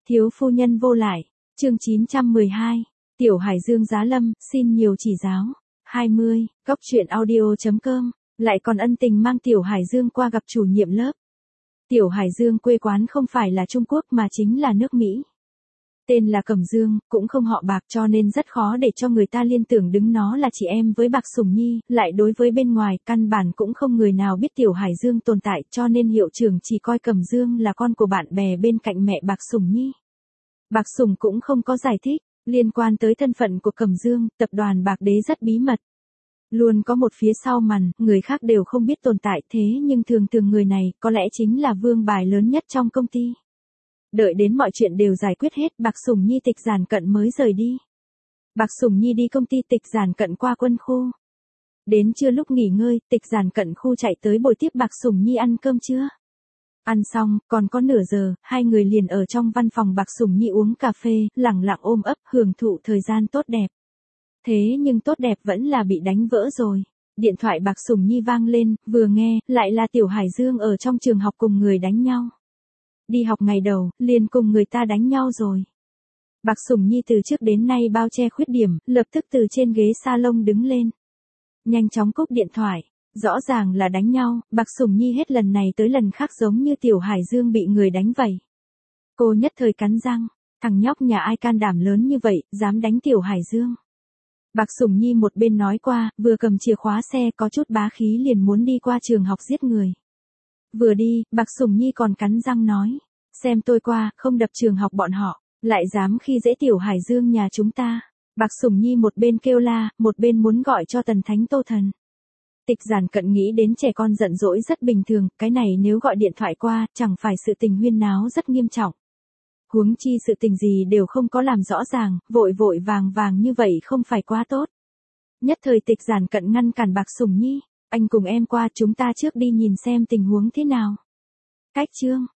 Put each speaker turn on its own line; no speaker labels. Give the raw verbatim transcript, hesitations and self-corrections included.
Thiếu phu nhân vô lại, chương chín trăm mười hai, Tiểu Hải Dương giá lâm, xin nhiều chỉ giáo. hai mươi, Góc truyện audio.com, lại còn ân tình mang Tiểu Hải Dương qua gặp chủ nhiệm lớp. Tiểu Hải Dương quê quán không phải là Trung Quốc mà chính là nước Mỹ. Tên là Cẩm Dương, cũng không họ Bạc cho nên rất khó để cho người ta liên tưởng đứng nó là chị em với Bạc Sùng Nhi, lại đối với bên ngoài căn bản cũng không người nào biết Tiểu Hải Dương tồn tại cho nên hiệu trưởng chỉ coi Cẩm Dương là con của bạn bè bên cạnh mẹ Bạc Sùng Nhi. Bạc Sùng cũng không có giải thích, liên quan tới thân phận của Cẩm Dương, tập đoàn Bạc Đế rất bí mật. Luôn có một phía sau màn, người khác đều không biết tồn tại thế nhưng thường thường người này có lẽ chính là vương bài lớn nhất trong công ty. Đợi đến mọi chuyện đều giải quyết hết, Bạc Sùng Nhi Tịch Giản Cận mới rời đi. Bạc Sùng Nhi đi công ty Tịch Giản Cận qua quân khu. Đến trưa lúc nghỉ ngơi, Tịch Giản Cận khu chạy tới bồi tiếp Bạc Sùng Nhi ăn cơm trưa. Ăn xong, còn có nửa giờ, hai người liền ở trong văn phòng Bạc Sùng Nhi uống cà phê, lẳng lặng ôm ấp hưởng thụ thời gian tốt đẹp. Thế nhưng tốt đẹp vẫn là bị đánh vỡ rồi. Điện thoại Bạc Sùng Nhi vang lên, vừa nghe, lại là Tiểu Hải Dương ở trong trường học cùng người đánh nhau. Đi học ngày đầu, liền cùng người ta đánh nhau rồi. Bạc Sùng Nhi từ trước đến nay bao che khuyết điểm, lập tức từ trên ghế salon đứng lên. Nhanh chóng cúp điện thoại, rõ ràng là đánh nhau, Bạc Sùng Nhi hết lần này tới lần khác giống như Tiểu Hải Dương bị người đánh vậy. Cô nhất thời cắn răng, thằng nhóc nhà ai can đảm lớn như vậy, dám đánh Tiểu Hải Dương. Bạc Sùng Nhi một bên nói qua, vừa cầm chìa khóa xe có chút bá khí liền muốn đi qua trường học giết người. Vừa đi, Bạc Sùng Nhi còn cắn răng nói, xem tôi qua, không đập trường học bọn họ, lại dám khi dễ Tiểu Hải Dương nhà chúng ta. Bạc Sùng Nhi một bên kêu la, một bên muốn gọi cho Tần Thánh Tô Thần. Tịch Giản Cận nghĩ đến trẻ con giận dỗi rất bình thường, cái này nếu gọi điện thoại qua, chẳng phải sự tình huyên náo rất nghiêm trọng. Huống chi sự tình gì đều không có làm rõ ràng, vội vội vàng vàng như vậy không phải quá tốt. Nhất thời Tịch Giản Cận ngăn cản Bạc Sùng Nhi, anh cùng em qua chúng ta trước đi nhìn xem tình huống thế nào. Cách chương,